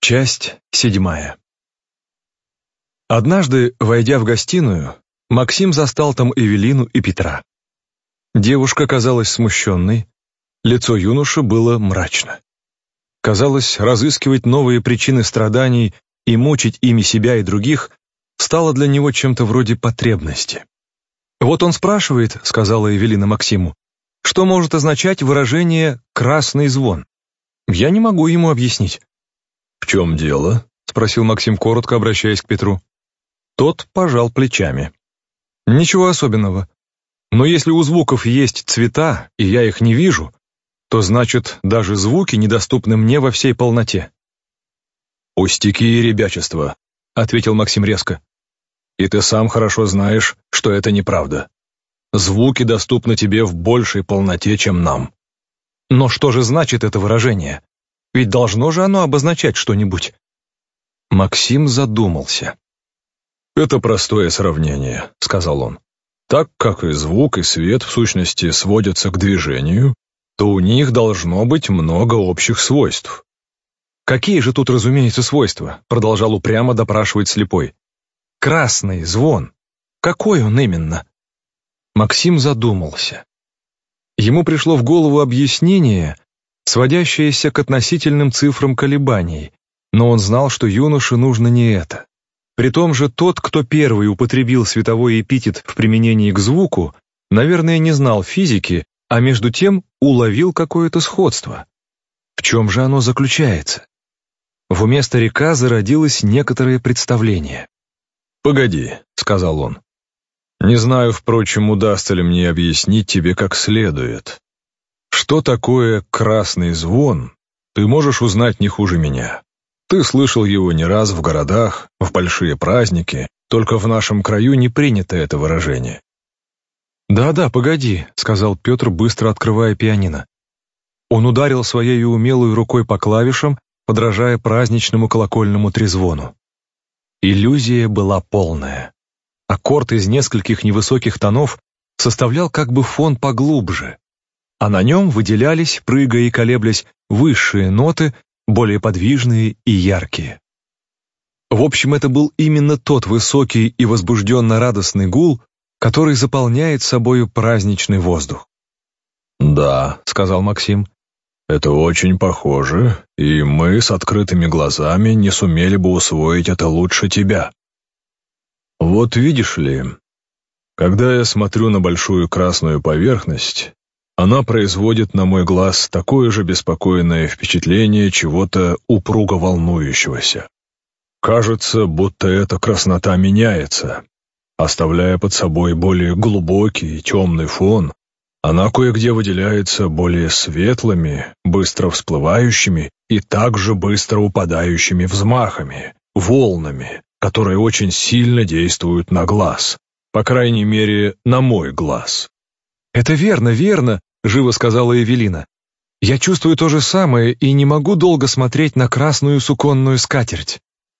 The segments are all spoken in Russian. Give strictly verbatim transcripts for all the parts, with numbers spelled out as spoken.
Часть седьмая. Однажды, войдя в гостиную, Максим застал там Эвелину и Петра. Девушка казалась смущенной, лицо юноши было мрачно. Казалось, разыскивать новые причины страданий и мучить ими себя и других стало для него чем-то вроде потребности. «Вот он спрашивает, — сказала Эвелина Максиму, — что может означать выражение «красный звон». Я не могу ему объяснить». «В чем дело?» — спросил Максим коротко, обращаясь к Петру. Тот пожал плечами. «Ничего особенного. Но если у звуков есть цвета, и я их не вижу, то значит, даже звуки недоступны мне во всей полноте». «Пустяки и ребячество», — ответил Максим резко. «И ты сам хорошо знаешь, что это неправда. Звуки доступны тебе в большей полноте, чем нам». «Но что же значит это выражение? Ведь должно же оно обозначать что-нибудь». Максим задумался. «Это простое сравнение», — сказал он. «Так как и звук, и свет в сущности сводятся к движению, то у них должно быть много общих свойств». «Какие же тут, разумеется, свойства?» — продолжал упрямо допрашивать слепой. «Красный звон. Какой он именно?» Максим задумался. Ему пришло в голову объяснение, сводящееся к относительным цифрам колебаний, но он знал, что юноше нужно не это. При том же тот, кто первый употребил световой эпитет в применении к звуку, наверное, не знал физики, а между тем уловил какое-то сходство. В чем же оно заключается? В уме старика зародилось некоторое представление. «Погоди», — сказал он. «Не знаю, впрочем, удастся ли мне объяснить тебе как следует. Что такое красный звон, ты можешь узнать не хуже меня. Ты слышал его не раз в городах, в большие праздники, только в нашем краю не принято это выражение». «Да-да, погоди», — сказал Петр, быстро открывая пианино. Он ударил своей умелой рукой по клавишам, подражая праздничному колокольному трезвону. Иллюзия была полная. Аккорд из нескольких невысоких тонов составлял как бы фон поглубже, а на нем выделялись, прыгая и колеблясь, высшие ноты, более подвижные и яркие. В общем, это был именно тот высокий и возбужденно-радостный гул, который заполняет собою праздничный воздух. «Да», — сказал Максим, — «это очень похоже, и мы с открытыми глазами не сумели бы усвоить это лучше тебя. Вот видишь ли, когда я смотрю на большую красную поверхность, она производит на мой глаз такое же беспокойное впечатление чего-то упруго волнующегося. Кажется, будто эта краснота меняется, оставляя под собой более глубокий и темный фон. Она кое-где выделяется более светлыми, быстро всплывающими и также быстро упадающими взмахами, волнами, которые очень сильно действуют на глаз, по крайней мере, на мой глаз». «Это верно, верно», — живо сказала Эвелина. «Я чувствую то же самое и не могу долго смотреть на красную суконную скатерть».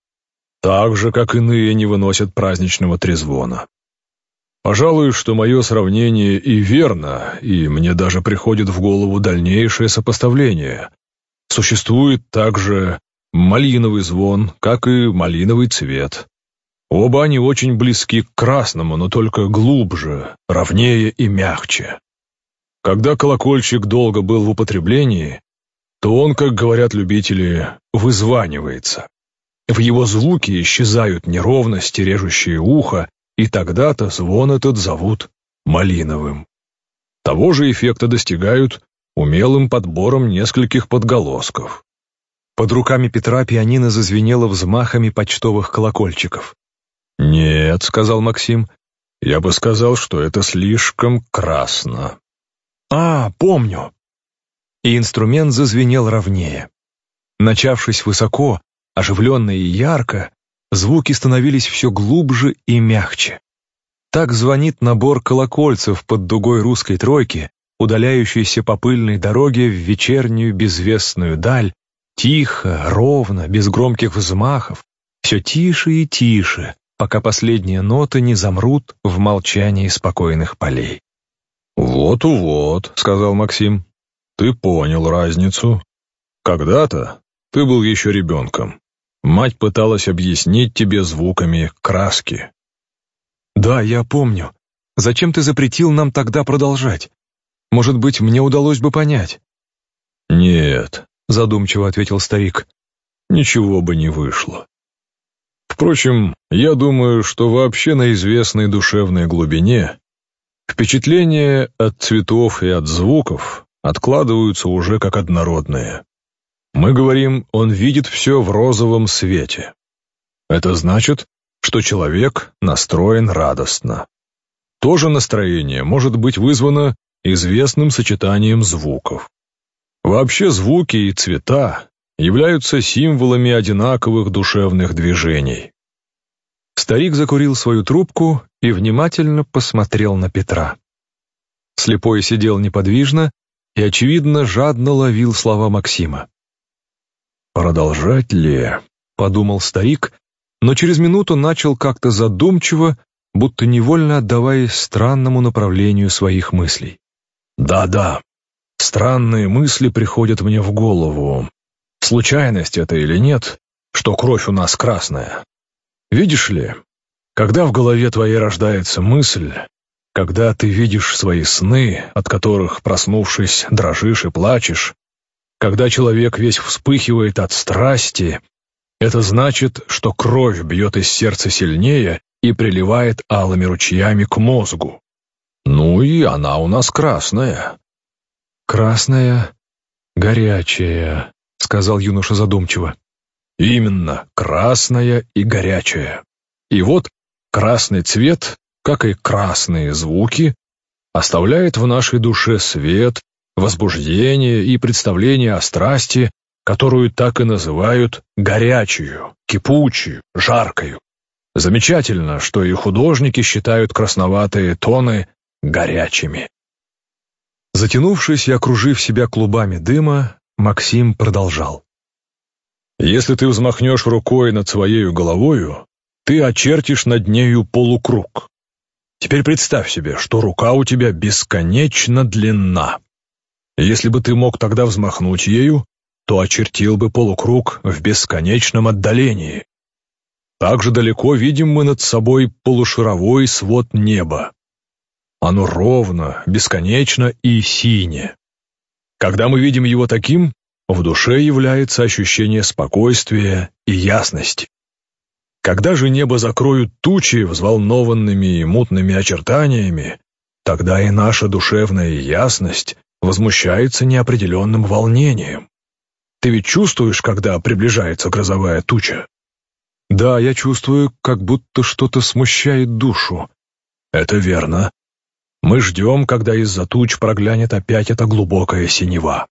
«Так же, как иные не выносят праздничного трезвона. Пожалуй, что мое сравнение и верно, и мне даже приходит в голову дальнейшее сопоставление. Существует также малиновый звон, как и малиновый цвет. Оба они очень близки к красному, но только глубже, ровнее и мягче. Когда колокольчик долго был в употреблении, то он, как говорят любители, вызванивается. В его звуке исчезают неровности, режущие ухо, и тогда-то звон этот зовут малиновым. Того же эффекта достигают умелым подбором нескольких подголосков». Под руками Петра пианино зазвенело взмахами почтовых колокольчиков. «Нет», — сказал Максим, — «я бы сказал, что это слишком красно». «А, помню». И инструмент зазвенел ровнее. Начавшись высоко, оживленно и ярко, звуки становились все глубже и мягче. Так звонит набор колокольцев под дугой русской тройки, удаляющейся по пыльной дороге в вечернюю безвестную даль, тихо, ровно, без громких взмахов, все тише и тише, пока последние ноты не замрут в молчании спокойных полей. «Вот-вот», — сказал Максим, — «ты понял разницу. Когда-то ты был еще ребенком, Мать пыталась объяснить тебе звуками краски. Да, я помню. Зачем ты запретил нам тогда продолжать? Может быть, мне удалось бы понять. Нет, задумчиво ответил старик. Ничего бы не вышло. Впрочем, я думаю, что вообще на известной душевной глубине впечатления от цветов и от звуков откладываются уже как однородные. Мы говорим, он видит все в розовом свете. Это значит, что человек настроен радостно. То же настроение может быть вызвано известным сочетанием звуков. Вообще звуки и цвета являются символами одинаковых душевных движений. Старик закурил свою трубку и внимательно посмотрел на Петра. Слепой сидел неподвижно и, очевидно, жадно ловил слова Максима. «Продолжать ли?» — подумал старик, но через минуту начал как-то задумчиво, будто невольно отдаваясь странному направлению своих мыслей. «Да-да, странные мысли приходят мне в голову. Случайность это или нет, что кровь у нас красная? Видишь ли, когда в голове твоей рождается мысль, когда ты видишь свои сны, от которых, проснувшись, дрожишь и плачешь, когда человек весь вспыхивает от страсти, это значит, что кровь бьет из сердца сильнее и приливает алыми ручьями к мозгу. Ну и она у нас красная». «Красная, горячая», — сказал юноша задумчиво. «Именно, красная и горячая. И вот красный цвет, как и красные звуки, оставляет в нашей душе свет, возбуждение и представление о страсти, которую так и называют горячую, кипучую, жаркою. Замечательно, что и художники считают красноватые тоны горячими». Затянувшись и окружив себя клубами дыма, Максим продолжал. «Если ты взмахнешь рукой над своей головою, ты очертишь над нею полукруг. Теперь представь себе, что рука у тебя бесконечно длинна. Если бы ты мог тогда взмахнуть ею, то очертил бы полукруг в бесконечном отдалении. Так же далеко видим мы над собой полушаровой свод неба. Оно ровно, бесконечно и синее. Когда мы видим его таким, в душе является ощущение спокойствия и ясности. Когда же небо закроют тучи взволнованными и мутными очертаниями, тогда и наша душевная ясность возмущается неопределенным волнением. Ты ведь чувствуешь, когда приближается грозовая туча? Да, я чувствую, как будто что-то смущает душу. Это верно. Мы ждем, когда из-за туч проглянет опять эта глубокая синева.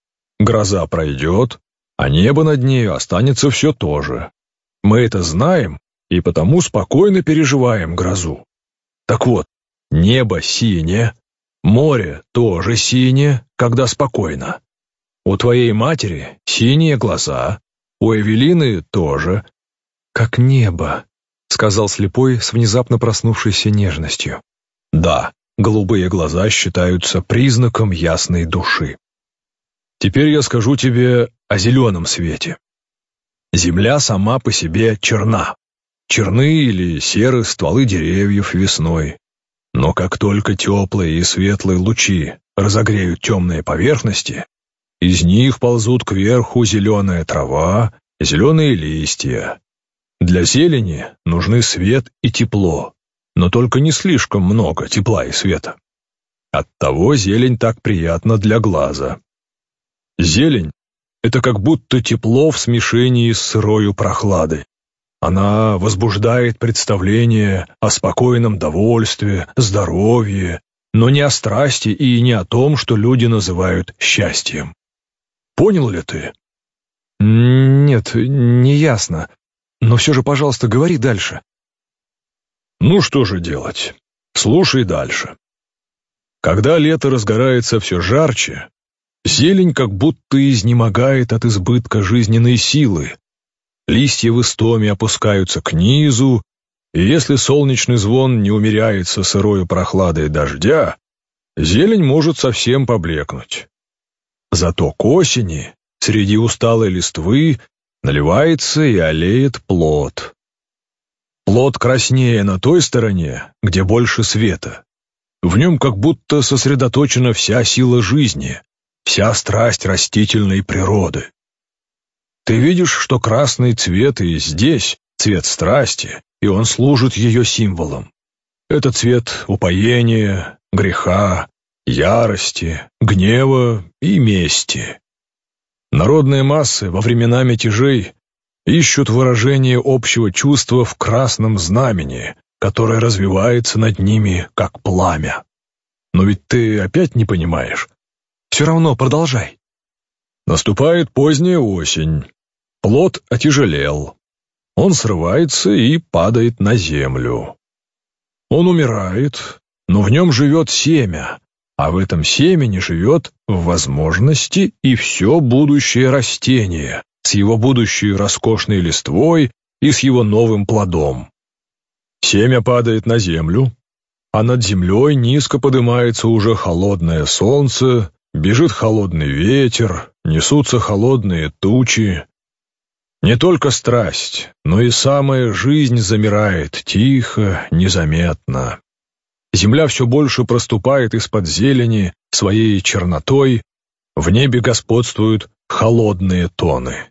Гроза пройдет, а небо над нею останется все то же. Мы это знаем и потому спокойно переживаем грозу. Так вот, небо синее, море тоже синее, когда спокойно. У твоей матери синие глаза, у Эвелины тоже. «Как небо», — сказал слепой с внезапно проснувшейся нежностью. «Да, голубые глаза считаются признаком ясной души. Теперь я скажу тебе о зеленом свете. Земля сама по себе черна. Черны или серы стволы деревьев весной. Но как только теплые и светлые лучи разогреют темные поверхности, из них ползут кверху зеленая трава, зеленые листья. Для зелени нужны свет и тепло, но только не слишком много тепла и света. Оттого зелень так приятна для глаза. Зелень — это как будто тепло в смешении с сырою прохладой. Она возбуждает представление о спокойном довольстве, здоровье, но не о страсти и не о том, что люди называют счастьем. Понял ли ты? Нет, не ясно. Но все же, пожалуйста, говори дальше. Ну что же делать? Слушай дальше. Когда лето разгорается все жарче, зелень как будто изнемогает от избытка жизненной силы. Листья в истоме опускаются к низу, и если солнечный звон не умеряется сырою прохладой дождя, зелень может совсем поблекнуть. Зато к осени, среди усталой листвы, наливается и олеет плод. Плод краснее на той стороне, где больше света. В нем как будто сосредоточена вся сила жизни, вся страсть растительной природы. Ты видишь, что красный цвет и здесь цвет страсти, и он служит ее символом. Это цвет упоения, греха, ярости, гнева и мести. Народные массы во времена мятежей ищут выражение общего чувства в красном знамени, которое развивается над ними, как пламя. Но ведь ты опять не понимаешь. Все равно продолжай. Наступает поздняя осень. Плод отяжелел. Он срывается и падает на землю. Он умирает, но в нем живет семя, а в этом семени живет в возможности и все будущее растение, с его будущей роскошной листвой и с его новым плодом. Семя падает на землю, а над землей низко поднимается уже холодное солнце, бежит холодный ветер, несутся холодные тучи. Не только страсть, но и самая жизнь замирает тихо, незаметно. Земля все больше проступает из-под зелени своей чернотой, в небе господствуют холодные тоны.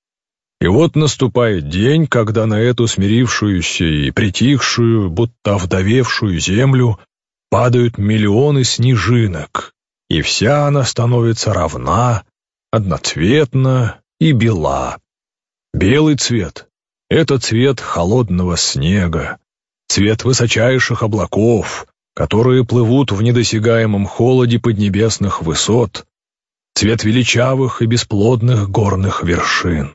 И вот наступает день, когда на эту смирившуюся и притихшую, будто овдовевшую землю падают миллионы снежинок, и вся она становится равна, одноцветна и бела. Белый цвет — это цвет холодного снега, цвет высочайших облаков, которые плывут в недосягаемом холоде поднебесных высот, цвет величавых и бесплодных горных вершин.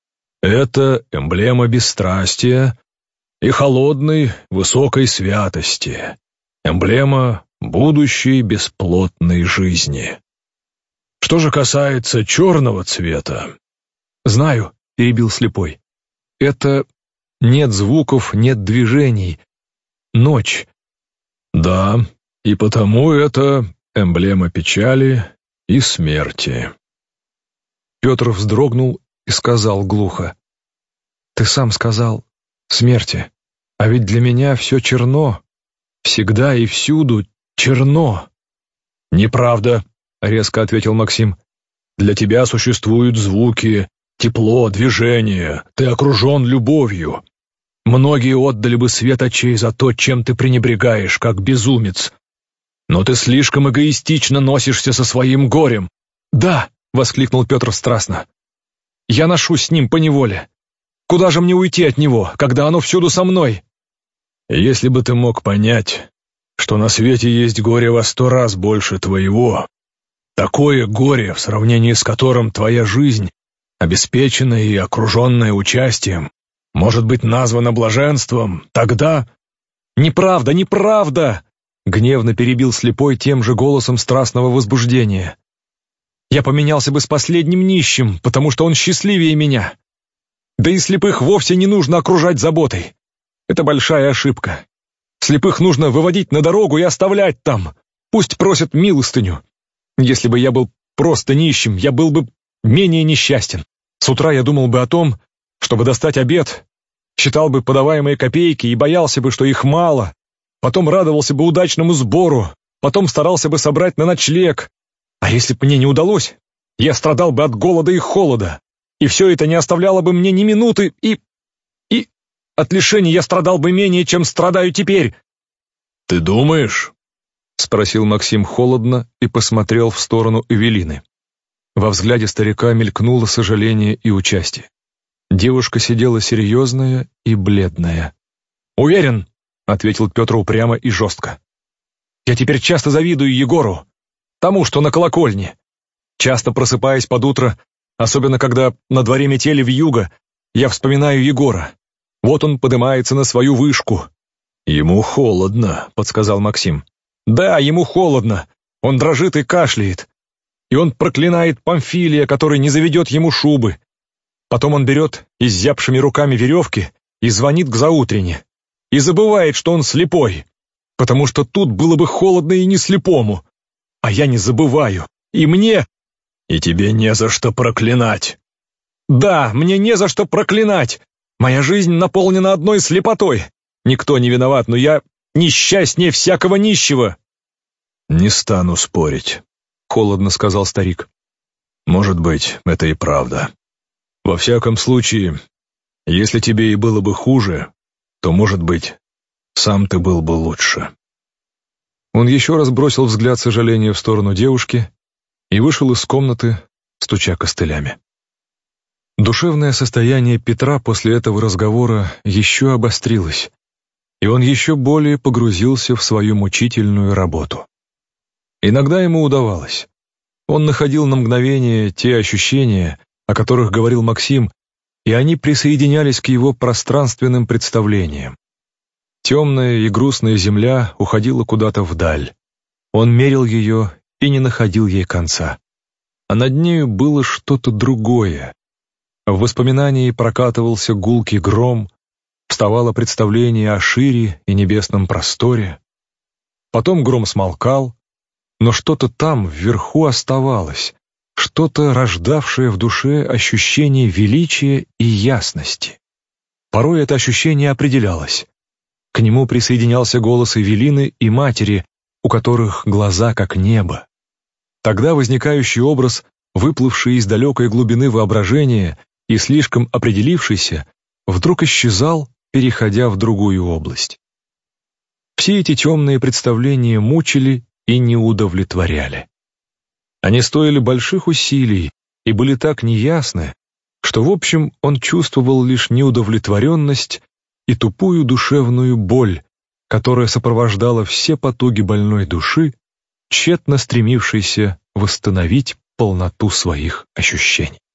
Это эмблема бесстрастия и холодной высокой святости, эмблема будущей бесплотной жизни. Что же касается черного цвета... Знаю, перебил слепой. Это нет звуков, нет движений. Ночь. Да, и потому это эмблема печали и смерти. Петр вздрогнул и сказал глухо: «Ты сам сказал смерти, а ведь для меня все черно, всегда и всюду черно». «Неправда», — резко ответил Максим. «Для тебя существуют звуки, тепло, движение, ты окружен любовью. Многие отдали бы свет очей за то, чем ты пренебрегаешь, как безумец. Но ты слишком эгоистично носишься со своим горем». «Да», — воскликнул Петр страстно, — «я ношусь с ним поневоле. Куда же мне уйти от него, когда оно всюду со мной?» «Если бы ты мог понять, что на свете есть горе во сто раз больше твоего, такое горе, в сравнении с которым твоя жизнь, обеспеченная и окруженная участием, может быть названа блаженством, тогда...» «Неправда, неправда!» — гневно перебил слепой тем же голосом страстного возбуждения. «Я поменялся бы с последним нищим, потому что он счастливее меня. Да и слепых вовсе не нужно окружать заботой. Это большая ошибка. Слепых нужно выводить на дорогу и оставлять там. Пусть просят милостыню. Если бы я был просто нищим, я был бы менее несчастен. С утра я думал бы о том, чтобы достать обед, считал бы подаваемые копейки и боялся бы, что их мало, потом радовался бы удачному сбору, потом старался бы собрать на ночлег. А если бы мне не удалось, я страдал бы от голода и холода, и все это не оставляло бы мне ни минуты, и... и... от лишений я страдал бы менее, чем страдаю теперь». «Ты думаешь?» — спросил Максим холодно и посмотрел в сторону Эвелины. Во взгляде старика мелькнуло сожаление и участие. Девушка сидела серьезная и бледная. «Уверен», — ответил Петр упрямо и жестко. «Я теперь часто завидую Егору, тому, что на колокольне. Часто просыпаясь под утро, особенно когда на дворе метели вьюга, я вспоминаю Егора. Вот он поднимается на свою вышку». «Ему холодно», — подсказал Максим. «Да, ему холодно. Он дрожит и кашляет. И он проклинает Памфилия, который не заведет ему шубы. Потом он берет изябшими руками веревки и звонит к заутрене. И забывает, что он слепой, потому что тут было бы холодно и не слепому. А я не забываю. И мне...» «И тебе не за что проклинать». Да, мне не за что проклинать. Моя жизнь наполнена одной слепотой. Никто не виноват, но я несчастнее всякого нищего. Не стану спорить, холодно сказал старик. Может быть, это и правда. Во всяком случае, если тебе и было бы хуже, то, может быть, сам ты был бы лучше. Он еще раз бросил взгляд сожаления в сторону девушки и вышел из комнаты, стуча костылями. Душевное состояние Петра после этого разговора еще обострилось, и он еще более погрузился в свою мучительную работу. Иногда ему удавалось. Он находил на мгновение те ощущения, о которых говорил Максим, и они присоединялись к его пространственным представлениям. Темная и грустная земля уходила куда-то вдаль. Он мерил ее и не находил ей конца. А над нею было что-то другое. В воспоминании прокатывался гулкий гром, вставало представление о шире и небесном просторе. Потом гром смолкал, но что-то там вверху оставалось, что-то, рождавшее в душе ощущение величия и ясности. Порой это ощущение определялось. К нему присоединялся голос Эвелины и матери, у которых глаза как небо. Тогда возникающий образ, выплывший из далекой глубины воображения и слишком определившийся, вдруг исчезал, переходя в другую область. Все эти темные представления мучили и не удовлетворяли. Они стоили больших усилий и были так неясны, что, в общем, он чувствовал лишь неудовлетворенность и тупую душевную боль, которая сопровождала все потуги больной души, тщетно стремившейся восстановить полноту своих ощущений.